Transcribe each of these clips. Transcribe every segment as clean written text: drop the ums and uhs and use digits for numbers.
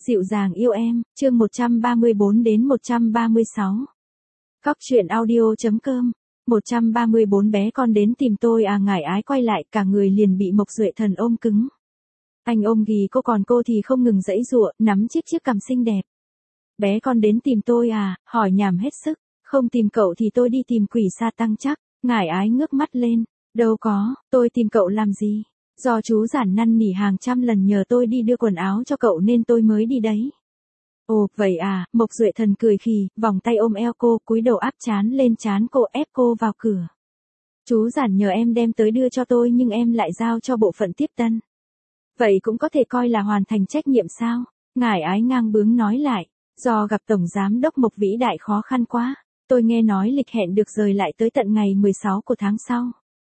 Dịu dàng yêu em, chương 134 đến 136. Cóc truyện audio.com. 134 bé con đến tìm tôi à, Ngải Ái quay lại, cả người liền bị Mộc Duệ Thần ôm cứng. Anh ôm ghì cô, còn cô thì không ngừng giãy giụa, nắm chiếc cằm xinh đẹp. Bé con đến tìm tôi à, hỏi nhảm hết sức, không tìm cậu thì tôi đi tìm quỷ sa tăng chắc. Ngải Ái ngước mắt lên, đâu có, tôi tìm cậu làm gì? Do chú Giản năn nỉ hàng trăm lần nhờ tôi đi đưa quần áo cho cậu nên tôi mới đi đấy. Ồ, vậy à, Mộc Duệ Thần cười khì, vòng tay ôm eo cô, cúi đầu áp trán lên trán cô, ép cô vào cửa. Chú Giản nhờ em đem tới đưa cho tôi nhưng em lại giao cho bộ phận tiếp tân. Vậy cũng có thể coi là hoàn thành trách nhiệm sao? Ngải Ái ngang bướng nói lại, do gặp Tổng Giám đốc Mộc vĩ đại khó khăn quá, tôi nghe nói lịch hẹn được rời lại tới tận ngày 16 của tháng sau.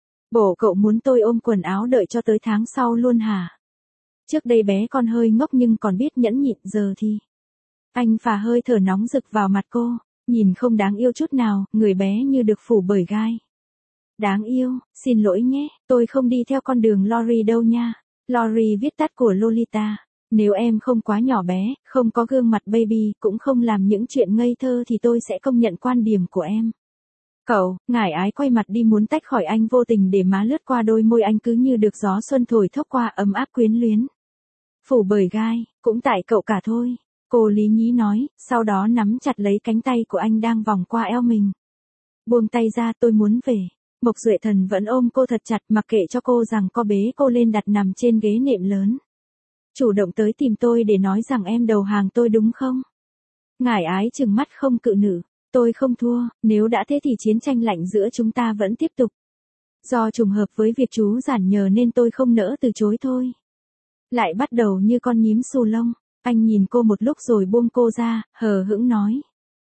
Bộ cậu muốn tôi ôm quần áo đợi cho tới tháng sau luôn hả? Trước đây bé con hơi ngốc nhưng còn biết nhẫn nhịn, giờ thì... Anh phà hơi thở nóng rực vào mặt cô, nhìn không đáng yêu chút nào, người bé như được phủ bởi gai. Đáng yêu, xin lỗi nhé, tôi không đi theo con đường Lori đâu nha. Lori viết tắt của Lolita. Nếu em không quá nhỏ bé, không có gương mặt baby, cũng không làm những chuyện ngây thơ thì tôi sẽ công nhận quan điểm của em. Cậu, Ngải Ái quay mặt đi muốn tách khỏi anh, vô tình để má lướt qua đôi môi anh cứ như được gió xuân thổi thốc qua, ấm áp quyến luyến. Phủ bởi gai, cũng tại cậu cả thôi. Cô lý nhí nói, sau đó nắm chặt lấy cánh tay của anh đang vòng qua eo mình. Buông tay ra, tôi muốn về. Mộc Duệ Thần vẫn ôm cô thật chặt, mặc kệ cho cô rằng co bế cô lên đặt nằm trên ghế nệm lớn. Chủ động tới tìm tôi để nói rằng em đầu hàng tôi đúng không? Ngải Ái trừng mắt không cự nữ. Tôi không thua, nếu đã thế thì chiến tranh lạnh giữa chúng ta vẫn tiếp tục. Do trùng hợp với việc chú Giản nhờ nên tôi không nỡ từ chối thôi. Lại bắt đầu như con nhím xù lông. Anh nhìn cô một lúc rồi buông cô ra, hờ hững nói.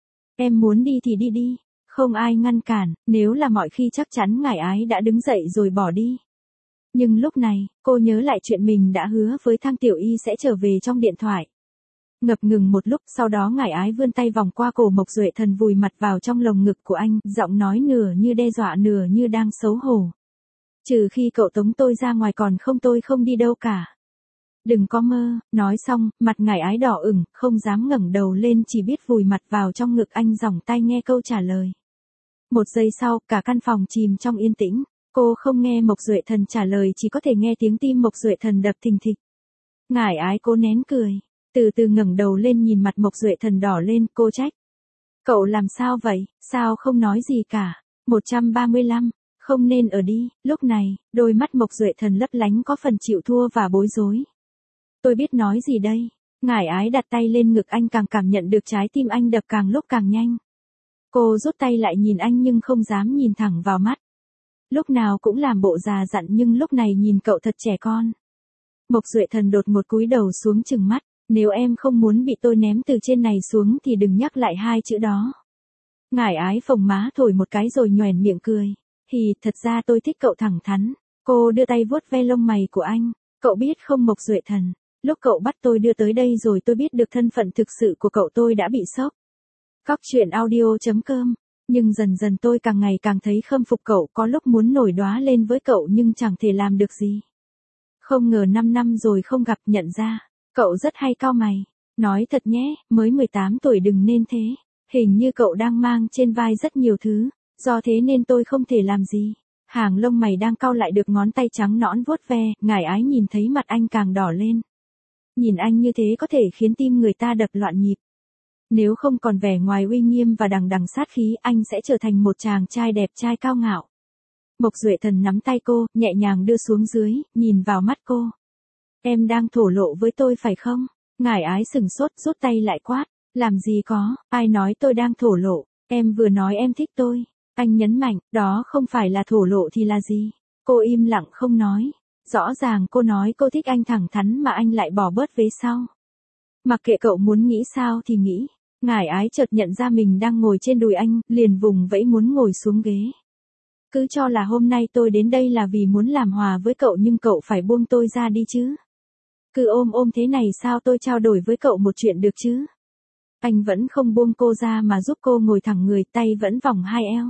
Em muốn đi thì đi đi, không ai ngăn cản, nếu là mọi khi chắc chắn Ngải Ái đã đứng dậy rồi bỏ đi. Nhưng lúc này, cô nhớ lại chuyện mình đã hứa với Thang Tiểu Y sẽ trở về trong điện thoại. Ngập ngừng một lúc, sau đó Ngải Ái vươn tay vòng qua cổ Mộc Duệ Thần, vùi mặt vào trong lồng ngực của anh, giọng nói nửa như đe dọa nửa như đang xấu hổ. Trừ khi cậu tống tôi ra ngoài, còn không tôi không đi đâu cả. Đừng có mơ. Nói xong, mặt Ngải Ái đỏ ửng, không dám ngẩng đầu lên, chỉ biết vùi mặt vào trong ngực anh, giỏng tai nghe câu trả lời. Một giây sau, cả căn phòng chìm trong yên tĩnh. Cô không nghe Mộc Duệ Thần trả lời, chỉ có thể nghe tiếng tim Mộc Duệ Thần đập thình thịch. Ngải Ái cố nén cười, từ từ ngẩng đầu lên nhìn mặt Mộc Duệ Thần đỏ lên, cô trách. Cậu làm sao vậy, sao không nói gì cả? 135, không nên ở đi. Lúc này, đôi mắt Mộc Duệ Thần lấp lánh có phần chịu thua và bối rối. Tôi biết nói gì đây? Ngải Ái đặt tay lên ngực anh, càng cảm nhận được trái tim anh đập càng lúc càng nhanh. Cô rút tay lại nhìn anh nhưng không dám nhìn thẳng vào mắt. Lúc nào cũng làm bộ già dặn nhưng lúc này nhìn cậu thật trẻ con. Mộc Duệ Thần đột ngột cúi đầu xuống trừng mắt. Nếu em không muốn bị tôi ném từ trên này xuống thì đừng nhắc lại hai chữ đó. Ngải Ái phồng má thổi một cái rồi nhoẻn miệng cười. Thì thật ra tôi thích cậu thẳng thắn. Cô đưa tay vuốt ve lông mày của anh. Cậu biết không Mộc Duệ Thần, lúc cậu bắt tôi đưa tới đây rồi tôi biết được thân phận thực sự của cậu, tôi đã bị sốc. Cóc truyện audio.com. Nhưng dần dần tôi càng ngày càng thấy khâm phục cậu, có lúc muốn nổi đoá lên với cậu nhưng chẳng thể làm được gì. Không ngờ 5 năm rồi không gặp, nhận ra cậu rất hay cau mày. Nói thật nhé, mới 18 tuổi đừng nên thế. Hình như cậu đang mang trên vai rất nhiều thứ, do thế nên tôi không thể làm gì. Hàng lông mày đang cau lại được ngón tay trắng nõn vuốt ve, Ngải Ái nhìn thấy mặt anh càng đỏ lên. Nhìn anh như thế có thể khiến tim người ta đập loạn nhịp. Nếu không còn vẻ ngoài uy nghiêm và đằng đằng sát khí, anh sẽ trở thành một chàng trai đẹp trai cao ngạo. Mộc Duệ Thần nắm tay cô, nhẹ nhàng đưa xuống dưới, nhìn vào mắt cô. Em đang thổ lộ với tôi phải không? Ngải Ái sừng sốt, rút tay lại quát. Làm gì có, ai nói tôi đang thổ lộ, em vừa nói em thích tôi. Anh nhấn mạnh, đó không phải là thổ lộ thì là gì? Cô im lặng không nói. Rõ ràng cô nói cô thích anh thẳng thắn mà anh lại bỏ bớt vế sau. Mặc kệ cậu muốn nghĩ sao thì nghĩ. Ngải Ái chợt nhận ra mình đang ngồi trên đùi anh, liền vùng vẫy muốn ngồi xuống ghế. Cứ cho là hôm nay tôi đến đây là vì muốn làm hòa với cậu nhưng cậu phải buông tôi ra đi chứ. Cứ ôm thế này sao tôi trao đổi với cậu một chuyện được chứ? Anh vẫn không buông cô ra mà giúp cô ngồi thẳng người, tay vẫn vòng hai eo.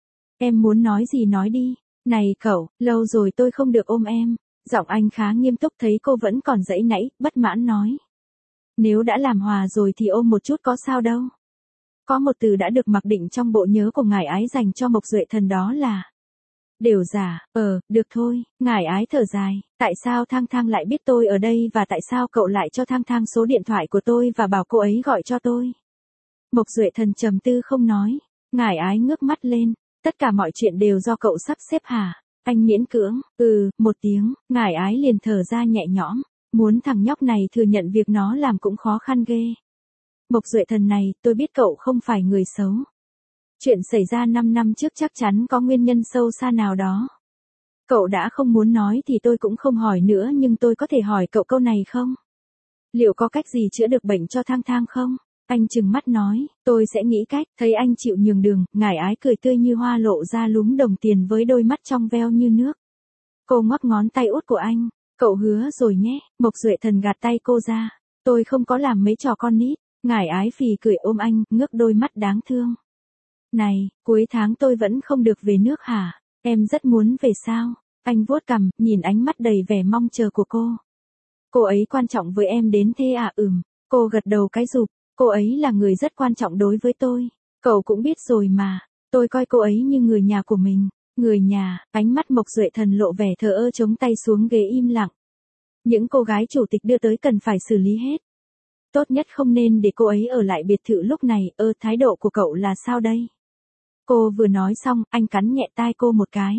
Em muốn nói gì nói đi. Này cậu, lâu rồi tôi không được ôm em. Giọng anh khá nghiêm túc, thấy cô vẫn còn giãy nãy, bất mãn nói. Nếu đã làm hòa rồi thì ôm một chút có sao đâu. Có một từ đã được mặc định trong bộ nhớ của ngài ái dành cho Mộc Duệ Thần, đó là đều giả. Được thôi, ngài ái thở dài, tại sao Thang Thang lại biết tôi ở đây và tại sao cậu lại cho Thang Thang số điện thoại của tôi và bảo cô ấy gọi cho tôi? Mộc Duệ Thần trầm tư không nói, ngài ái ngước mắt lên, tất cả mọi chuyện đều do cậu sắp xếp hả? Anh miễn cưỡng, một tiếng, ngài ái liền thở ra nhẹ nhõm, muốn thằng nhóc này thừa nhận việc nó làm cũng khó khăn ghê. Mộc Duệ Thần này, tôi biết cậu không phải người xấu. Chuyện xảy ra 5 năm trước chắc chắn có nguyên nhân sâu xa nào đó. Cậu đã không muốn nói thì tôi cũng không hỏi nữa, nhưng tôi có thể hỏi cậu câu này không? Liệu có cách gì chữa được bệnh cho Thang Thang không? Anh trừng mắt nói, tôi sẽ nghĩ cách. Thấy anh chịu nhường đường, ngài ái cười tươi như hoa lộ ra lúm đồng tiền với đôi mắt trong veo như nước. Cô ngoắc ngón tay út của anh, cậu hứa rồi nhé. Mộc Duệ Thần gạt tay cô ra, tôi không có làm mấy trò con nít. Ngài ái phì cười ôm anh, ngước đôi mắt đáng thương. Này, cuối tháng tôi vẫn không được về nước hả? Em rất muốn về sao? Anh vuốt cằm, nhìn ánh mắt đầy vẻ mong chờ của cô. Cô ấy quan trọng với em đến thế à? Cô gật đầu cái rụp, cô ấy là người rất quan trọng đối với tôi. Cậu cũng biết rồi mà, tôi coi cô ấy như người nhà của mình. Người nhà, ánh mắt Mộc Duệ Thần lộ vẻ thờ ơ, chống tay xuống ghế im lặng. Những cô gái chủ tịch đưa tới cần phải xử lý hết. Tốt nhất không nên để cô ấy ở lại biệt thự lúc này. Thái độ của cậu là sao đây? Cô vừa nói xong, anh cắn nhẹ tai cô một cái.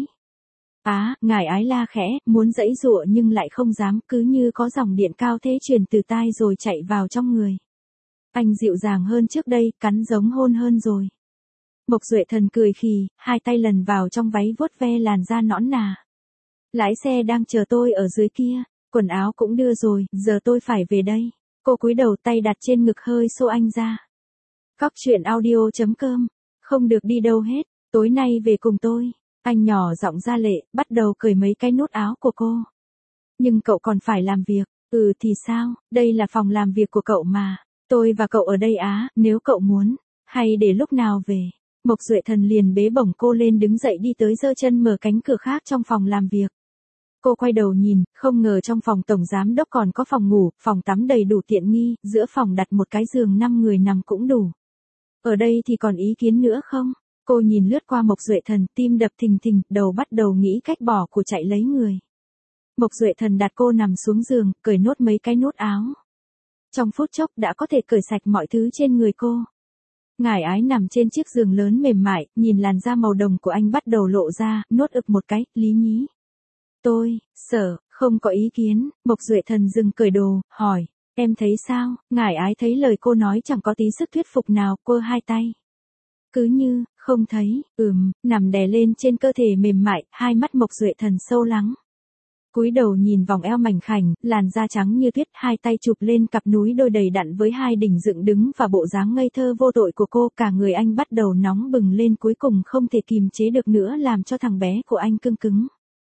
Ngài ái la khẽ, muốn giãy giụa nhưng lại không dám, cứ như có dòng điện cao thế truyền từ tai rồi chạy vào trong người. Anh dịu dàng hơn trước đây, cắn giống hôn hơn rồi. Mộc Duệ Thần cười khì, hai tay lần vào trong váy vuốt ve làn da nõn nà. Lái xe đang chờ tôi ở dưới kia, quần áo cũng đưa rồi, giờ tôi phải về đây. Cô cúi đầu, tay đặt trên ngực hơi xô anh ra. Cóc truyện audio.com, không được đi đâu hết, tối nay về cùng tôi. Anh nhỏ giọng ra lệ, bắt đầu cởi mấy cái nút áo của cô. Nhưng cậu còn phải làm việc. Thì sao, đây là phòng làm việc của cậu mà. Tôi và cậu ở đây nếu cậu muốn, hay để lúc nào về. Mộc Duệ Thần liền bế bổng cô lên, đứng dậy đi tới, giơ chân mở cánh cửa khác trong phòng làm việc. Cô quay đầu nhìn, không ngờ trong phòng tổng giám đốc còn có phòng ngủ, phòng tắm đầy đủ tiện nghi, giữa phòng đặt một cái giường 5 người nằm cũng đủ. Ở đây thì còn ý kiến nữa không? Cô nhìn lướt qua Mộc Duệ Thần, tim đập thình thình, đầu bắt đầu nghĩ cách bỏ của chạy lấy người. Mộc Duệ Thần đặt cô nằm xuống giường, cởi nốt mấy cái nút áo. Trong phút chốc đã có thể cởi sạch mọi thứ trên người cô. Ngải ái nằm trên chiếc giường lớn mềm mại, nhìn làn da màu đồng của anh bắt đầu lộ ra, nuốt ực một cái, lý nhí. Tôi, không có ý kiến. Mộc Duệ Thần dừng cởi đồ, hỏi, em thấy sao? Ngải ái thấy lời cô nói chẳng có tí sức thuyết phục nào, quơ hai tay. Cứ như, không thấy, nằm đè lên trên cơ thể mềm mại, hai mắt Mộc Duệ Thần sâu lắng. Cúi đầu nhìn vòng eo mảnh khảnh, làn da trắng như tuyết, hai tay chụp lên cặp núi đôi đầy đặn với hai đỉnh dựng đứng và bộ dáng ngây thơ vô tội của cô, cả người anh bắt đầu nóng bừng lên, cuối cùng không thể kìm chế được nữa, làm cho thằng bé của anh cưng cứng.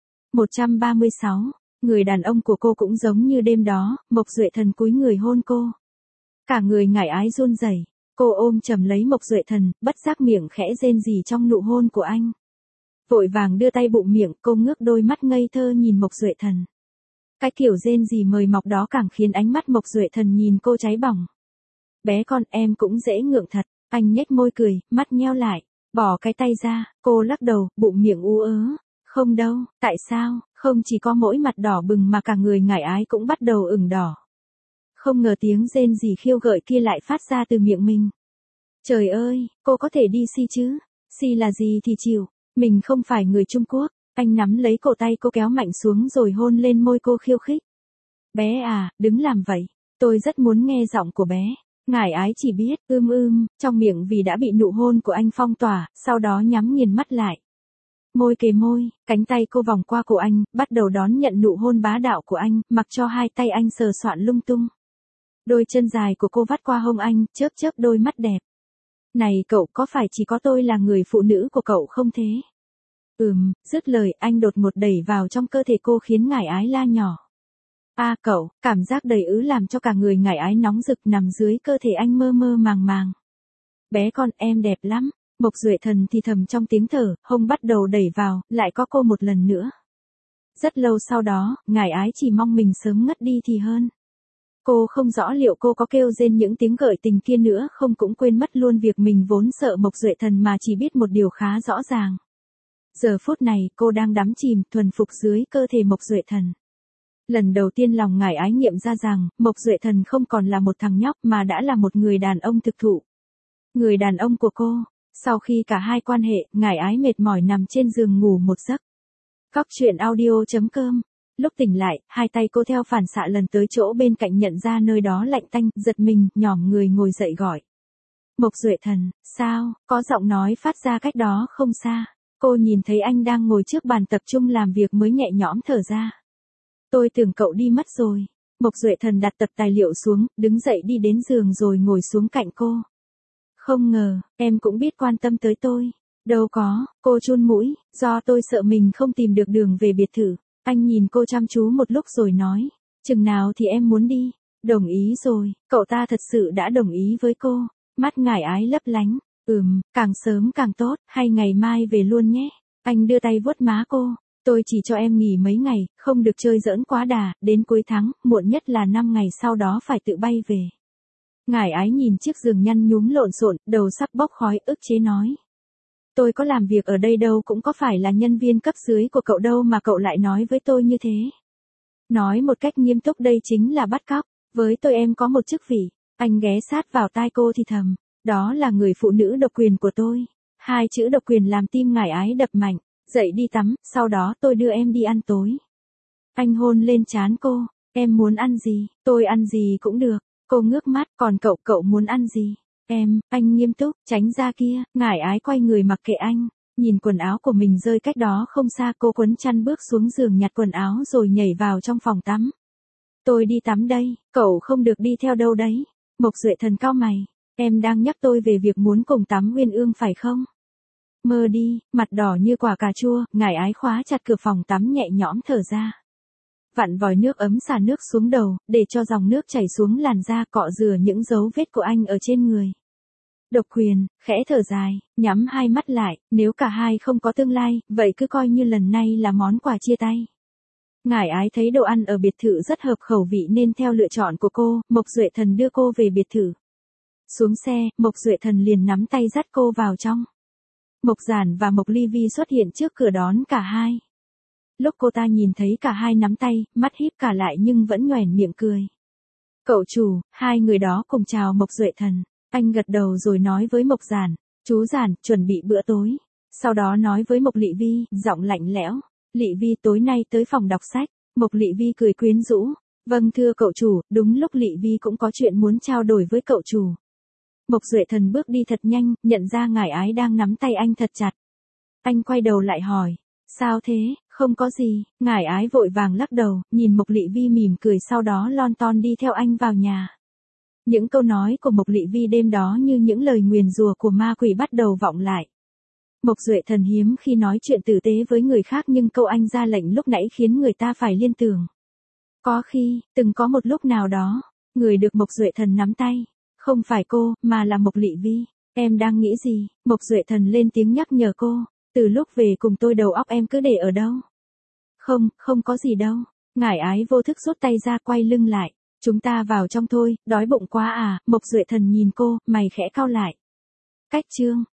136, người đàn ông của cô cũng giống như đêm đó, Mộc Duệ Thần cúi người hôn cô. Cả người ngải ái run rẩy, cô ôm chầm lấy Mộc Duệ Thần, bất giác miệng khẽ rên rỉ trong nụ hôn của anh. Vội vàng đưa tay bụng miệng, cô ngước đôi mắt ngây thơ nhìn Mộc Duệ Thần. Cái kiểu rên rỉ mời mọc đó càng khiến ánh mắt Mộc Duệ Thần nhìn cô cháy bỏng. Bé con, em cũng dễ ngượng thật. Anh nhếch môi cười, mắt nheo lại, bỏ cái tay ra. Cô lắc đầu, bụng miệng ú ớ. Không đâu, tại sao? Không chỉ có mỗi mặt đỏ bừng mà cả người ngải ái cũng bắt đầu ửng đỏ. Không ngờ tiếng rên rỉ khiêu gợi kia lại phát ra từ miệng mình. Trời ơi, cô có thể đi si chứ? Si là gì thì chịu. Mình không phải người Trung Quốc. Anh nắm lấy cổ tay cô kéo mạnh xuống rồi hôn lên môi cô khiêu khích. Bé à, đừng làm vậy. Tôi rất muốn nghe giọng của bé. Ngải ái chỉ biết, trong miệng vì đã bị nụ hôn của anh phong tỏa, sau đó nhắm nghiền mắt lại. Môi kề môi, cánh tay cô vòng qua cổ anh, bắt đầu đón nhận nụ hôn bá đạo của anh, mặc cho hai tay anh sờ soạn lung tung. Đôi chân dài của cô vắt qua hông anh, chớp chớp đôi mắt đẹp. Này cậu, có phải chỉ có tôi là người phụ nữ của cậu không thế? Dứt lời, anh đột ngột đẩy vào trong cơ thể cô khiến ngải ái la nhỏ. Cậu, cảm giác đầy ứ làm cho cả người ngải ái nóng rực, nằm dưới cơ thể anh mơ mơ màng màng. Bé con, em đẹp lắm. Mộc Duệ Thần thì thầm trong tiếng thở, hông bắt đầu đẩy vào, lại có cô một lần nữa. Rất lâu sau đó, ngải ái chỉ mong mình sớm ngất đi thì hơn. Cô không rõ liệu cô có kêu rên những tiếng gợi tình kia nữa không, cũng quên mất luôn việc mình vốn sợ Mộc Duệ Thần mà chỉ biết một điều khá rõ ràng. Giờ phút này cô đang đắm chìm thuần phục dưới cơ thể Mộc Duệ Thần. Lần đầu tiên lòng ngải ái nghiệm ra rằng Mộc Duệ Thần không còn là một thằng nhóc mà đã là một người đàn ông thực thụ. Người đàn ông của cô. Sau khi cả hai quan hệ, ngải ái mệt mỏi nằm trên giường ngủ một giấc. Cóc truyện audio.com. Lúc tỉnh lại, hai tay cô theo phản xạ lần tới chỗ bên cạnh, nhận ra nơi đó lạnh tanh, giật mình, nhỏm người ngồi dậy gọi. Mộc Duệ Thần, sao? Có giọng nói phát ra cách đó không xa. Cô nhìn thấy anh đang ngồi trước bàn tập trung làm việc mới nhẹ nhõm thở ra. Tôi tưởng cậu đi mất rồi. Mộc Duệ Thần đặt tập tài liệu xuống, đứng dậy đi đến giường rồi ngồi xuống cạnh cô. Không ngờ, em cũng biết quan tâm tới tôi. Đâu có, cô chun mũi, do tôi sợ mình không tìm được đường về biệt thự. Anh nhìn cô chăm chú một lúc rồi nói, chừng nào thì em muốn đi. Đồng ý rồi, cậu ta thật sự đã đồng ý với cô. Mắt ngải ái lấp lánh, càng sớm càng tốt, hay ngày mai về luôn nhé. Anh đưa tay vuốt má cô, tôi chỉ cho em nghỉ mấy ngày, không được chơi giỡn quá đà, đến cuối tháng, muộn nhất là 5 ngày sau đó phải tự bay về. Ngải ái nhìn chiếc giường nhăn nhúm lộn xộn, đầu sắp bốc khói, ức chế nói. Tôi có làm việc ở đây đâu, cũng có phải là nhân viên cấp dưới của cậu đâu mà cậu lại nói với tôi như thế. Nói một cách nghiêm túc, đây chính là bắt cóc, với tôi em có một chức vị. Anh ghé sát vào tai cô thì thầm, đó là người phụ nữ độc quyền của tôi. Hai chữ độc quyền làm tim ngải ái đập mạnh, dậy đi tắm, sau đó tôi đưa em đi ăn tối. Anh hôn lên trán cô, em muốn ăn gì, tôi ăn gì cũng được. Cô ngước mắt, còn cậu muốn ăn gì? Anh nghiêm túc, tránh ra kia, ngải ái quay người mặc kệ anh, nhìn quần áo của mình rơi cách đó không xa, cô quấn chăn bước xuống giường nhặt quần áo rồi nhảy vào trong phòng tắm. Tôi đi tắm đây, cậu không được đi theo đâu đấy. Mộc Duệ Thần cau mày, em đang nhắc tôi về việc muốn cùng tắm uyên ương phải không? Mơ đi, mặt đỏ như quả cà chua, ngải ái khóa chặt cửa phòng tắm nhẹ nhõm thở ra. Vặn vòi nước ấm xả nước xuống đầu, để cho dòng nước chảy xuống làn da, cọ rửa những dấu vết của anh ở trên người. Độc quyền, khẽ thở dài, nhắm hai mắt lại, nếu cả hai không có tương lai, vậy cứ coi như lần này là món quà chia tay. Ngải ái thấy đồ ăn ở biệt thự rất hợp khẩu vị nên theo lựa chọn của cô, Mộc Duệ Thần đưa cô về biệt thự. Xuống xe, Mộc Duệ Thần liền nắm tay dắt cô vào trong. Mộc Giản và Mộc Ly Vi xuất hiện trước cửa đón cả hai. Lúc cô ta nhìn thấy cả hai nắm tay, mắt híp cả lại nhưng vẫn nhoẻn miệng cười. Cậu chủ, hai người đó cùng chào Mộc Duệ Thần. Anh gật đầu rồi nói với Mộc Giản, chú Giản, chuẩn bị bữa tối. Sau đó nói với Mộc Lị Vi, giọng lạnh lẽo, Lị Vi tối nay tới phòng đọc sách. Mộc Lị Vi cười quyến rũ, vâng thưa cậu chủ, đúng lúc Lị Vi cũng có chuyện muốn trao đổi với cậu chủ. Mộc Duệ Thần bước đi thật nhanh, nhận ra ngải ái đang nắm tay anh thật chặt. Anh quay đầu lại hỏi, sao thế, không có gì, ngải ái vội vàng lắc đầu, nhìn Mộc Lị Vi mỉm cười sau đó lon ton đi theo anh vào nhà. Những câu nói của Mộc Lị Vi đêm đó như những lời nguyền rủa của ma quỷ bắt đầu vọng lại. Mộc Duệ Thần hiếm khi nói chuyện tử tế với người khác nhưng câu anh ra lệnh lúc nãy khiến người ta phải liên tưởng. Có khi, từng có một lúc nào đó, người được Mộc Duệ Thần nắm tay, không phải cô, mà là Mộc Lị Vi. Em đang nghĩ gì? Mộc Duệ Thần lên tiếng nhắc nhở cô, từ lúc về cùng tôi đầu óc em cứ để ở đâu? Không có gì đâu. Ngải ái vô thức rút tay ra quay lưng lại. Chúng ta vào trong thôi, đói bụng quá à, Mộc Duệ Thần nhìn cô, mày khẽ cau lại. Cách chương.